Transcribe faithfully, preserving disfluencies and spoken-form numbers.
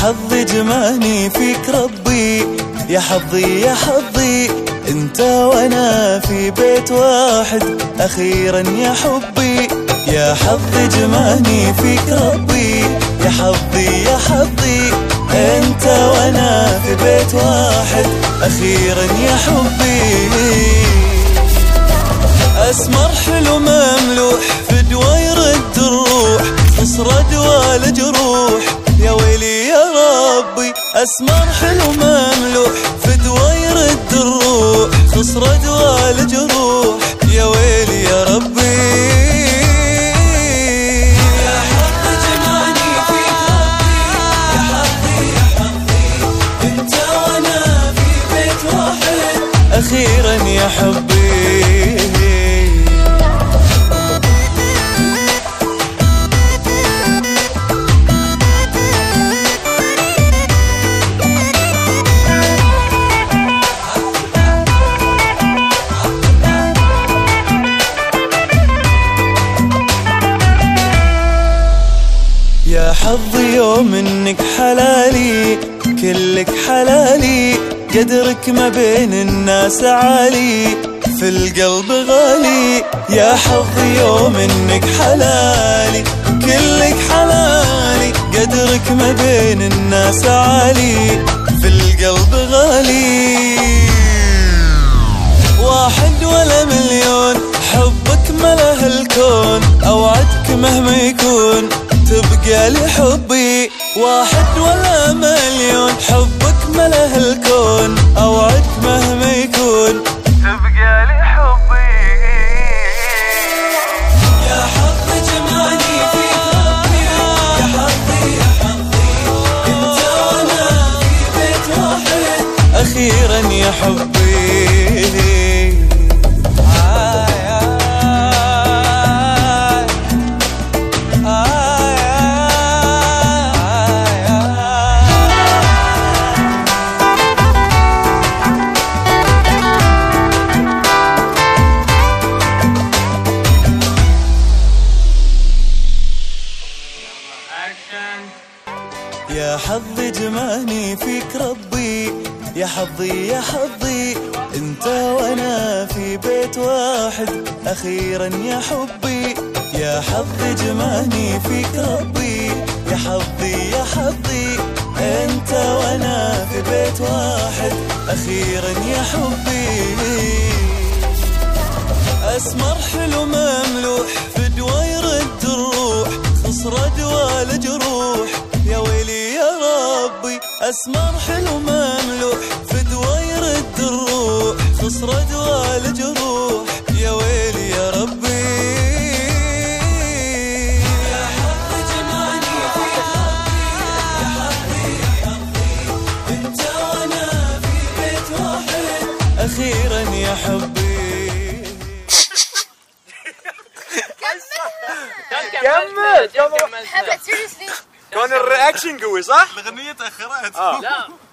حظي جمعني فيك ربي، يا حظي يا حظي انت وانا في بيت واحد اخيرا يا حبي. يا حظي جمعني فيك ربي، يا حظي يا حظي انت وانا في بيت واحد اخيرا يا حبي. اسمر حلو مملوح فدوى يرد الروح، نصر دوا لجروح يا ويلي يا ربي. اسمر حلو مملوح فدوى يرد الروح، نصر دوا لجروح يا ويلي يا ربي. يا حظي جمعني فيك ربي، يا حظي يا حظي انت وانا في بيت واحد اخيرا يا حبي. يا حظي يوم انك حلالي كلك حلالي، قدرك ما بين الناس عالي في القلب غالي. يا حظي يوم انك حلالي كلك حلالي، قدرك ما بين الناس عالي في القلب غالي. واحد ولا مليون حبك مله الكون، اوعدك مهما يكون تبقى لي حبي. واحد ولا مليون حبك مله الكون، اوعدك مهما يكون تبقى لي حبي. يا حظي جمعني فيك ربي، يا حظي يا حظي انت وانا في بيت واحد اخيرا يا حبي. يا حظي جمعني فيك ربي، يا حظي يا حظي انت وانا في بيت واحد اخيرا يا حبي. يا حظي جمعني فيك ربي، يا حظي يا حظي انت وانا في بيت واحد اخيرا يا حبي. اسمر حلو مملوح فدوى يرد الروح، خسر دوا لجروح يا ويلي يا ربي. اسمر حلو مملوح فدوى يرد الروح، خسر دوا لجروح يا ويلي يا ربي. يا حظي جمعني فيك ربي، يا حظي يا حظي انت وانا في بيت واحد اخيرا يا حبي. كمل كمل. سيريسلي كان الرياكشن قوي صح؟ الاغنية تاخرت. اه لا